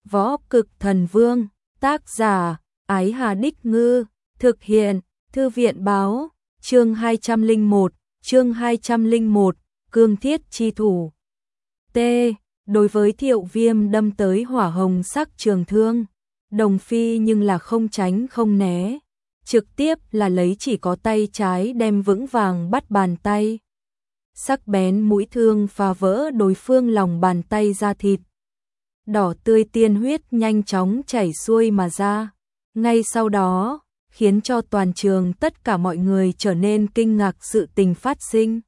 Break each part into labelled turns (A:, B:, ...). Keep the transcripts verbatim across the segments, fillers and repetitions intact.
A: Võ Cực Thần Vương, tác giả, Ái Hà Đích Ngư, thực hiện, Thư viện báo, chương hai trăm lẻ một, chương hai trăm lẻ một, Cương Thiết Chi Thủ. T. Đối với Thiệu Viêm đâm tới hỏa hồng sắc trường thương, Đồng Phi nhưng là không tránh không né, trực tiếp là lấy chỉ có tay trái đem vững vàng bắt bàn tay. Sắc bén mũi thương phá vỡ đối phương lòng bàn tay ra thịt. Đỏ tươi tiên huyết nhanh chóng chảy xuôi mà ra. Ngay sau đó, khiến cho toàn trường tất cả mọi người trở nên kinh ngạc sự tình phát sinh.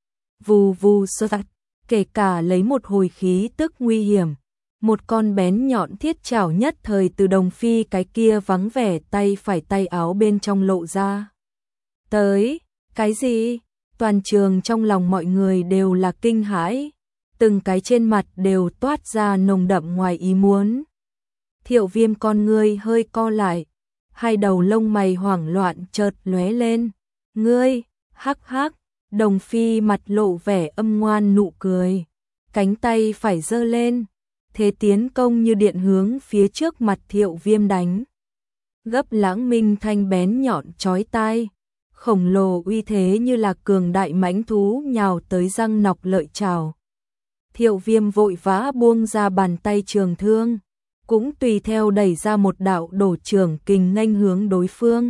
A: Vù vù sơ tạch, kể cả lấy một hồi khí tức nguy hiểm. Một con bén nhọn thiết chảo nhất thời từ Đồng Phi cái kia vắng vẻ tay phải tay áo bên trong lộ ra. Tới, cái gì? Toàn trường trong lòng mọi người đều là kinh hãi, từng cái trên mặt đều toát ra nồng đậm ngoài ý muốn. Thiệu Viêm con ngươi hơi co lại, hai đầu lông mày hoảng loạn chợt lóe lên. Ngươi, hắc hắc, Đồng Phi mặt lộ vẻ âm ngoan nụ cười, cánh tay phải giơ lên, thế tiến công như điện hướng phía trước mặt Thiệu Viêm đánh. Gấp lãng minh thanh bén nhọn chói tai, khổng lồ uy thế như là cường đại mãnh thú nhào tới răng nọc lợi chảo. Thiệu Viêm vội vã buông ra bàn tay trường thương, cũng tùy theo đẩy ra một đạo đổ trường kình nghênh hướng đối phương.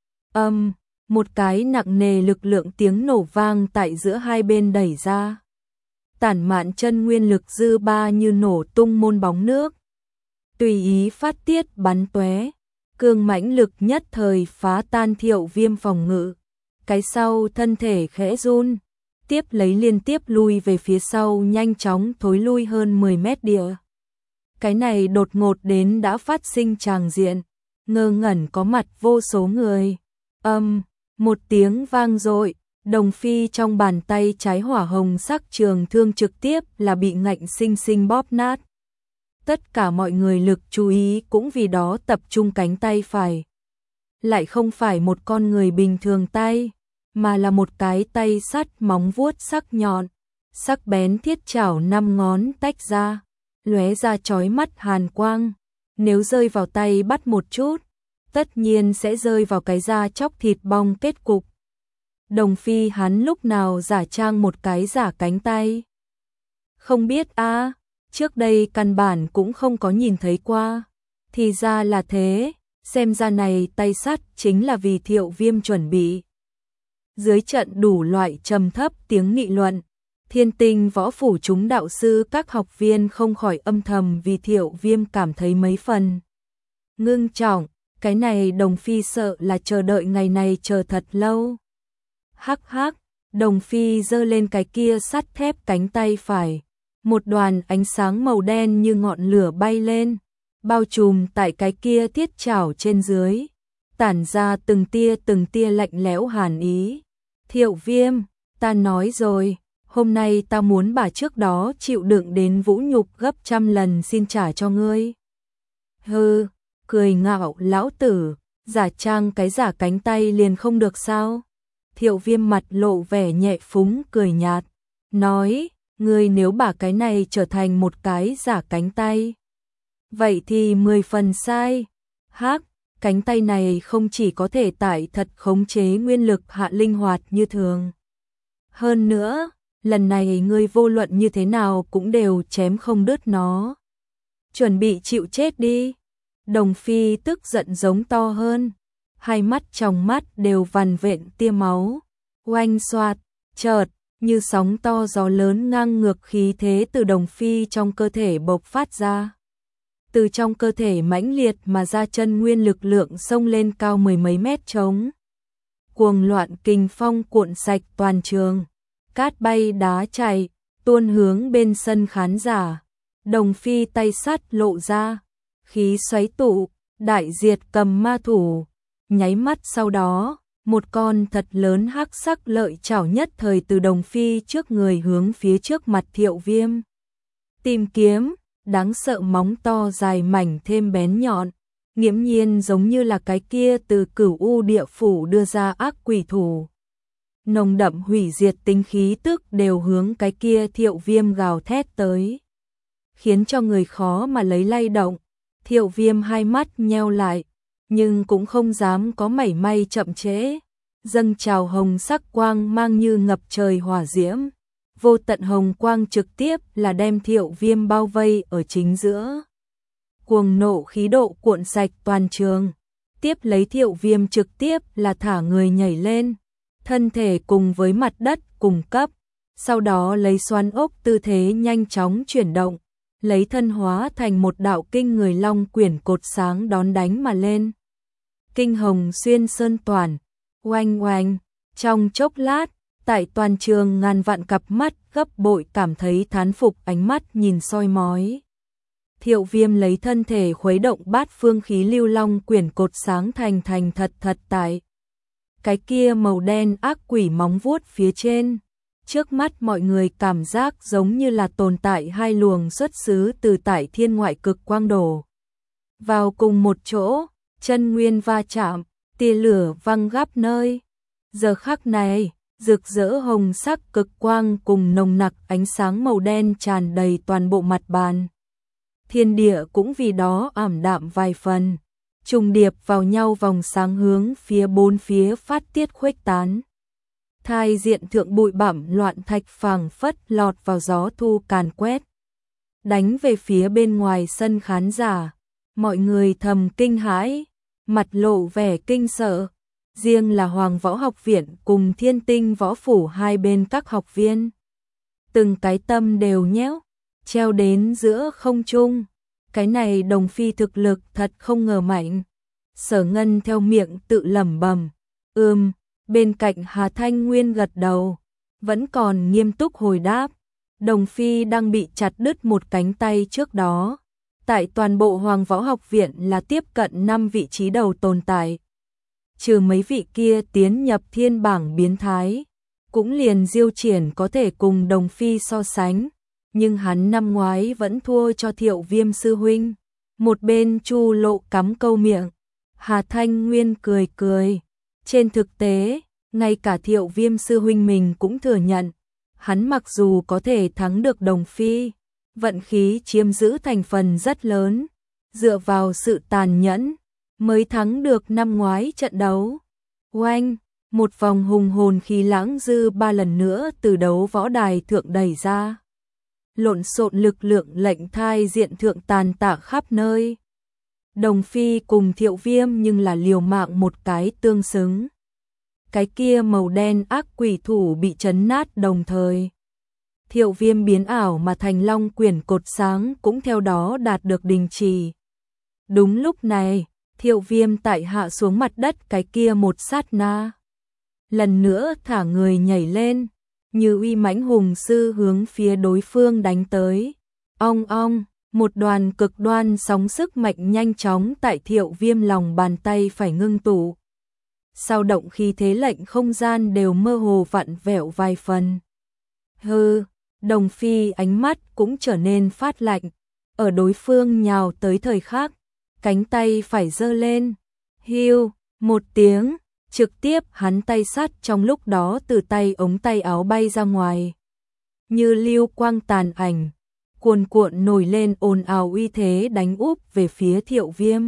A: Âm, một cái nặng nề lực lượng tiếng nổ vang tại giữa hai bên đẩy ra. Tản mạn chân nguyên lực dư ba như nổ tung môn bóng nước, tùy ý phát tiết bắn tóe, cường mãnh lực nhất thời phá tan Thiệu Viêm phòng ngự. Cái sau thân thể khẽ run, tiếp lấy liên tiếp lui về phía sau, nhanh chóng thối lui hơn mười mét địa. Cái này đột ngột đến đã phát sinh tràng diện, ngơ ngẩn có mặt vô số người. Âm, một tiếng vang dội, Đồng Phi trong bàn tay trái hỏa hồng sắc trường thương trực tiếp là bị ngạnh sinh sinh bóp nát. Tất cả mọi người lực chú ý cũng vì đó tập trung cánh tay phải. Lại không phải một con người bình thường tay, mà là một cái tay sắt móng vuốt sắc nhọn, sắc bén thiết chảo năm ngón tách ra, lóe ra chói mắt hàn quang. Nếu rơi vào tay bắt một chút, tất nhiên sẽ rơi vào cái da chóc thịt bong kết cục. Đồng Phi hắn lúc nào giả trang một cái giả cánh tay? Không biết a, à, trước đây căn bản cũng không có nhìn thấy qua. Thì ra là thế, xem ra này tay sắt chính là vì Thiệu Viêm chuẩn bị. Dưới trận đủ loại trầm thấp tiếng nghị luận, Thiên Tinh Võ Phủ chúng đạo sư các học viên không khỏi âm thầm vì Thiệu Viêm cảm thấy mấy phần ngưng trọng. Cái này Đồng Phi sợ là chờ đợi ngày này chờ thật lâu. Hắc hắc, Đồng Phi giơ lên cái kia sắt thép cánh tay phải, một đoàn ánh sáng màu đen như ngọn lửa bay lên, bao trùm tại cái kia thiết chảo trên dưới, tản ra từng tia từng tia lạnh lẽo hàn ý. Thiệu Viêm, ta nói rồi, hôm nay ta muốn bà trước đó chịu đựng đến vũ nhục gấp trăm lần xin trả cho ngươi. Hừ, cười ngạo lão tử, giả trang cái giả cánh tay liền không được sao? Thiệu Viêm mặt lộ vẻ nhẹ phúng cười nhạt, nói, ngươi nếu bà cái này trở thành một cái giả cánh tay, vậy thì mười phần sai. Hắc, cánh tay này không chỉ có thể tại thật khống chế nguyên lực hạ linh hoạt như thường. Hơn nữa, lần này ngươi vô luận như thế nào cũng đều chém không đứt nó. Chuẩn bị chịu chết đi. Đồng Phi tức giận giống to hơn, hai mắt trong mắt đều vằn vện tia máu. Oanh xoạt, chợt, như sóng to gió lớn ngang ngược khí thế từ Đồng Phi trong cơ thể bộc phát ra. Từ trong cơ thể mãnh liệt mà ra chân nguyên lực lượng xông lên cao mười mấy mét trống. Cuồng loạn kình phong cuộn sạch toàn trường, cát bay đá chảy, tuôn hướng bên sân khán giả. Đồng Phi tay sắt lộ ra, khí xoáy tụ, đại diệt cầm ma thủ. Nháy mắt sau đó, một con thật lớn hắc sắc lợi chảo nhất thời từ Đồng Phi trước người hướng phía trước mặt Thiệu Viêm tìm kiếm. Đáng sợ móng to dài mảnh thêm bén nhọn, nghiễm nhiên giống như là cái kia từ Cửu U địa phủ đưa ra ác quỷ thủ. Nồng đậm hủy diệt tính khí tức đều hướng cái kia Thiệu Viêm gào thét tới, khiến cho người khó mà lấy lay động. Thiệu Viêm hai mắt nheo lại, nhưng cũng không dám có mảy may chậm trễ. Dâng trào hồng sắc quang mang như ngập trời hỏa diễm. Vô tận hồng quang trực tiếp là đem Thiệu Viêm bao vây ở chính giữa. Cuồng nộ khí độ cuộn sạch toàn trường. Tiếp lấy Thiệu Viêm trực tiếp là thả người nhảy lên. Thân thể cùng với mặt đất cùng cấp. Sau đó lấy xoắn ốc tư thế nhanh chóng chuyển động. Lấy thân hóa thành một đạo kinh người long quyển cột sáng đón đánh mà lên. Kinh hồng xuyên sơn toàn. Oanh oanh. Trong chốc lát, tại toàn trường ngàn vạn cặp mắt gấp bội cảm thấy thán phục ánh mắt nhìn soi mói. Thiệu Viêm lấy thân thể khuấy động bát phương khí lưu long quyển cột sáng thành thành thật thật tại. Cái kia màu đen ác quỷ móng vuốt phía trên. Trước mắt mọi người cảm giác giống như là tồn tại hai luồng xuất xứ từ tại thiên ngoại cực quang đồ. Vào cùng một chỗ, chân nguyên va chạm, tia lửa văng gáp nơi. Giờ khắc này, rực rỡ hồng sắc cực quang cùng nồng nặc ánh sáng màu đen tràn đầy toàn bộ mặt bàn. Thiên địa cũng vì đó ảm đạm vài phần, trùng điệp vào nhau vòng sáng hướng phía bốn phía phát tiết khuếch tán. Thai diện thượng bụi bặm loạn thạch phảng phất lọt vào gió thu càn quét. Đánh về phía bên ngoài sân khán giả, mọi người thầm kinh hãi, mặt lộ vẻ kinh sợ. Riêng là Hoàng Võ Học Viện cùng Thiên Tinh Võ Phủ hai bên các học viên. Từng cái tâm đều nhéo, treo đến giữa không trung. Cái này Đồng Phi thực lực thật không ngờ mạnh. Sở Ngân theo miệng tự lẩm bẩm, ừm, bên cạnh Hà Thanh Nguyên gật đầu, vẫn còn nghiêm túc hồi đáp. Đồng Phi đang bị chặt đứt một cánh tay trước đó. Tại toàn bộ Hoàng Võ Học Viện là tiếp cận năm vị trí đầu tồn tại. Trừ mấy vị kia tiến nhập thiên bảng biến thái, cũng liền Diêu Triển có thể cùng Đồng Phi so sánh, nhưng hắn năm ngoái vẫn thua cho Thiệu Viêm sư huynh. Một bên Chu Lộ cắm câu miệng, Hà Thanh Nguyên cười cười. Trên thực tế, ngay cả Thiệu Viêm sư huynh mình cũng thừa nhận, hắn mặc dù có thể thắng được Đồng Phi, vận khí chiếm giữ thành phần rất lớn, dựa vào sự tàn nhẫn mới thắng được năm ngoái trận đấu. Oanh, một vòng hùng hồn khí lãng dư ba lần nữa từ đấu võ đài thượng đẩy ra. Lộn xộn lực lượng lệnh thai diện thượng tàn tạ khắp nơi. Đồng Phi cùng Thiệu Viêm nhưng là liều mạng một cái tương xứng. Cái kia màu đen ác quỷ thủ bị chấn nát đồng thời. Thiệu Viêm biến ảo mà thành long quyển cột sáng cũng theo đó đạt được đình chỉ. Đúng lúc này, Thiệu Viêm tại hạ xuống mặt đất cái kia một sát na. Lần nữa thả người nhảy lên, như uy mãnh hùng sư hướng phía đối phương đánh tới. Ong ong, một đoàn cực đoan sóng sức mạnh nhanh chóng tại Thiệu Viêm lòng bàn tay phải ngưng tụ. Sao động khí thế lệnh không gian đều mơ hồ vặn vẹo vài phần. Hừ, Đồng Phi ánh mắt cũng trở nên phát lạnh, ở đối phương nhào tới thời khắc, cánh tay phải giơ lên, hiu, một tiếng, trực tiếp hắn tay sắt trong lúc đó từ tay ống tay áo bay ra ngoài. Như lưu quang tàn ảnh, cuồn cuộn nổi lên ồn ào uy thế đánh úp về phía Thiệu Viêm.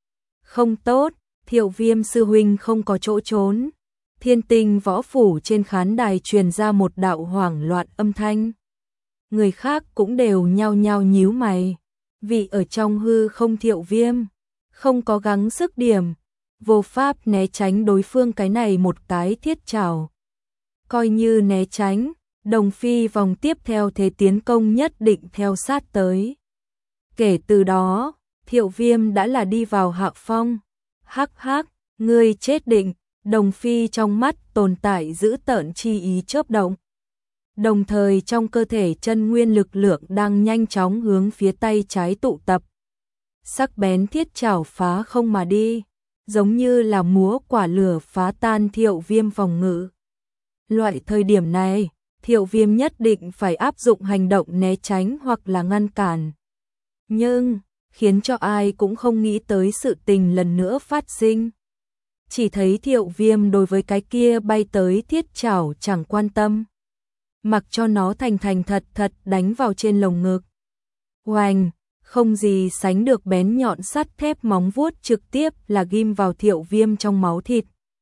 A: Không tốt, Thiệu Viêm sư huynh không có chỗ trốn. Thiên Tinh Võ Phủ trên khán đài truyền ra một đạo hoảng loạn âm thanh. Người khác cũng đều nhao nhao nhíu mày. Vì ở trong hư không Thiệu Viêm, không có gắng sức điểm, vô pháp né tránh đối phương cái này một cái thiết trảo. Coi như né tránh, Đồng Phi vòng tiếp theo thế tiến công nhất định theo sát tới. Kể từ đó, Thiệu Viêm đã là đi vào hạ phong. Hắc hắc, ngươi chết định. Đồng Phi trong mắt tồn tại giữ tợn chi ý chớp động. Đồng thời trong cơ thể chân nguyên lực lượng đang nhanh chóng hướng phía tay trái tụ tập. Sắc bén thiết chảo phá không mà đi, giống như là múa quả lửa phá tan Thiệu Viêm phòng ngự. Loại thời điểm này, Thiệu Viêm nhất định phải áp dụng hành động né tránh hoặc là ngăn cản. Nhưng, khiến cho ai cũng không nghĩ tới sự tình lần nữa phát sinh. Chỉ thấy Thiệu Viêm đối với cái kia bay tới thiết chảo chẳng quan tâm. Mặc cho nó thành thành thật thật đánh vào trên lồng ngực. Oanh, không gì sánh được bén nhọn sắt thép, móng vuốt trực tiếp là ghim vào Thiệu Viêm trong máu thịt.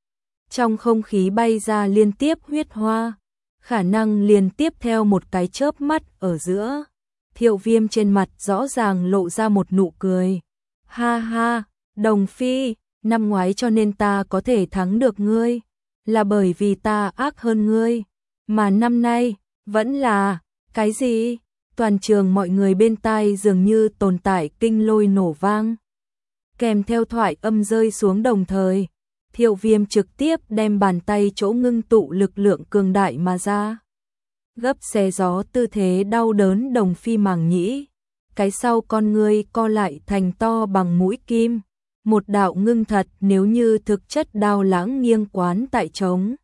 A: Trong không khí bay ra liên tiếp huyết hoa, khả năng liền tiếp theo một cái chớp mắt ở giữa. Thiệu Viêm trên mặt rõ ràng lộ ra một nụ cười. Ha ha, Đồng Phi, năm ngoái cho nên ta có thể thắng được ngươi, là bởi vì ta ác hơn ngươi, mà năm nay, vẫn là, cái gì? Toàn trường mọi người bên tai dường như tồn tại kinh lôi nổ vang. Kèm theo thoại âm rơi xuống đồng thời, Thiệu Viêm trực tiếp đem bàn tay chỗ ngưng tụ lực lượng cường đại mà ra. Gấp xé gió tư thế đau đớn Đồng Phi màng nhĩ. Cái sau con ngươi co lại thành to bằng mũi kim. Một đạo ngưng thật nếu như thực chất đao lãng nghiêng quán tại trống.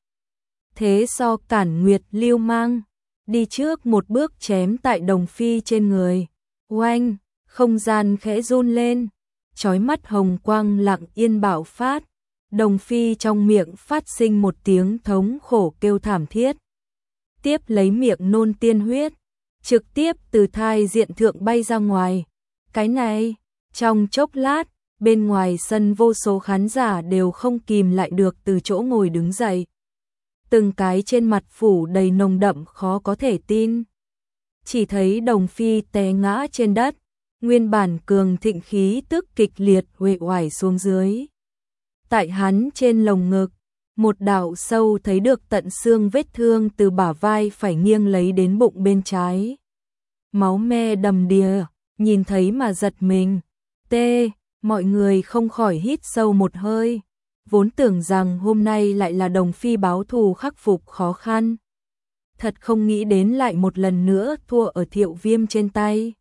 A: Thế so cản nguyệt lưu mang. Đi trước một bước chém tại Đồng Phi trên người. Oanh, không gian khẽ run lên. Chói mắt hồng quang lặng yên bạo phát. Đồng Phi trong miệng phát sinh một tiếng thống khổ kêu thảm thiết. Tiếp lấy miệng nôn tiên huyết, trực tiếp từ thai diện thượng bay ra ngoài. Cái này, trong chốc lát, bên ngoài sân vô số khán giả đều không kìm lại được từ chỗ ngồi đứng dậy. Từng cái trên mặt phủ đầy nồng đậm khó có thể tin. Chỉ thấy Đồng Phi té ngã trên đất, nguyên bản cường thịnh khí tức kịch liệt uể oải xuống dưới. Tại hắn trên lồng ngực, một đạo sâu thấy được tận xương vết thương từ bả vai phải nghiêng lấy đến bụng bên trái. Máu me đầm đìa, nhìn thấy mà giật mình. Tê, mọi người không khỏi hít sâu một hơi. Vốn tưởng rằng hôm nay lại là Đồng Phi báo thù khắc phục khó khăn. Thật không nghĩ đến lại một lần nữa thua ở Thiệu Viêm trên tay.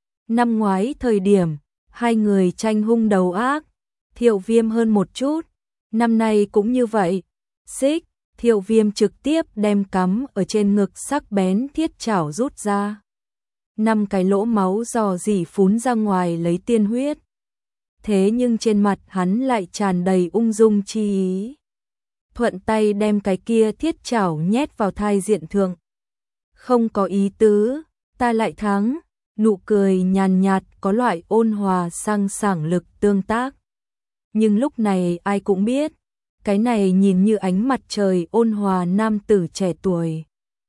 A: Năm ngoái thời điểm, hai người tranh hung đầu ác. Thiệu Viêm hơn một chút, năm nay cũng như vậy. Xích, Thiệu Viêm trực tiếp đem cắm ở trên ngực sắc bén thiết chảo rút ra. Năm cái lỗ máu dò dỉ phún ra ngoài lấy tiên huyết. Thế nhưng trên mặt hắn lại tràn đầy ung dung chi ý. Thuận tay đem cái kia thiết chảo nhét vào thai diện thượng. Không có ý tứ, ta lại thắng. Nụ cười nhàn nhạt có loại ôn hòa sang sảng lực tương tác. Nhưng lúc này ai cũng biết, cái này nhìn như ánh mặt trời ôn hòa nam tử trẻ tuổi.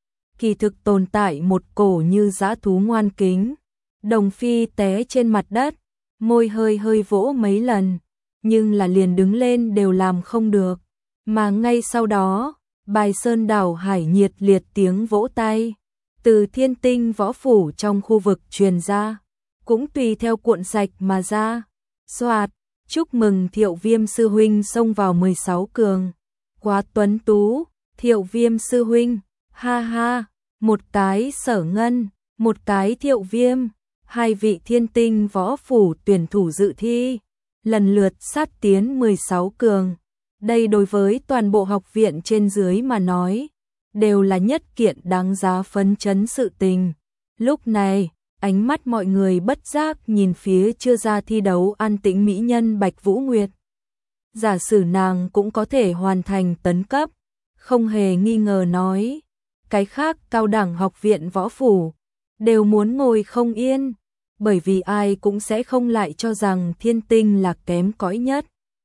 A: Kỳ thực tồn tại một cổ như dã thú ngoan kính. Đồng Phi té trên mặt đất, môi hơi hơi vỗ mấy lần, nhưng là liền đứng lên đều làm không được. Mà ngay sau đó, bài sơn đảo hải nhiệt liệt tiếng vỗ tay, từ Thiên Tinh võ phủ trong khu vực truyền ra, cũng tùy theo cuộn sạch mà ra. Soạt, chúc mừng Thiệu Viêm sư huynh xông vào mười sáu cường. Quá tuấn tú, Thiệu Viêm sư huynh, ha ha, một cái Sở Ngân, một cái Thiệu Viêm, hai vị Thiên Tinh võ phủ tuyển thủ dự thi, lần lượt sát tiến mười sáu cường. Đây đối với toàn bộ học viện trên dưới mà nói, đều là nhất kiện đáng giá phấn chấn sự tình. Lúc này, ánh mắt mọi người bất giác nhìn phía chưa ra thi đấu an tĩnh mỹ nhân Bạch Vũ Nguyệt. Giả sử nàng cũng có thể hoàn thành tấn cấp, không hề nghi ngờ nói, cái khác cao đẳng học viện võ phủ đều muốn ngồi không yên, bởi vì ai cũng sẽ không lại cho rằng Thiên Tinh là kém cỏi nhất.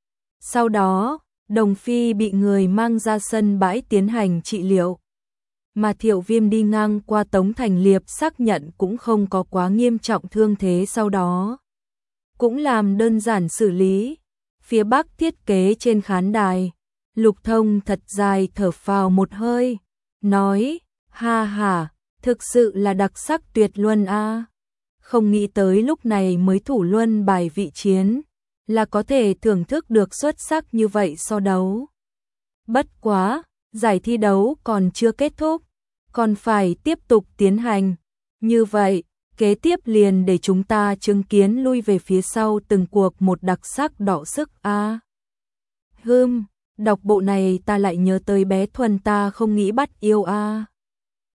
A: Sau đó, Đồng Phi bị người mang ra sân bãi tiến hành trị liệu. Mà Thiệu Viêm đi ngang qua Tống Thành Liệp xác nhận cũng không có quá nghiêm trọng thương thế, sau đó cũng làm đơn giản xử lý. Phía Bắc thiết kế trên khán đài, Lục Thông thật dài thở phào một hơi, nói, ha ha, thực sự là đặc sắc tuyệt luân a. Không nghĩ tới lúc này mới thủ luân bài vị chiến, là có thể thưởng thức được xuất sắc như vậy so đấu. Bất quá, giải thi đấu còn chưa kết thúc, còn phải tiếp tục tiến hành. Như vậy, kế tiếp liền để chúng ta chứng kiến lui về phía sau từng cuộc một đặc sắc đọ sức a. À, hừm, đọc bộ này ta lại nhớ tới bé Thuần ta không nghĩ bắt yêu a. À.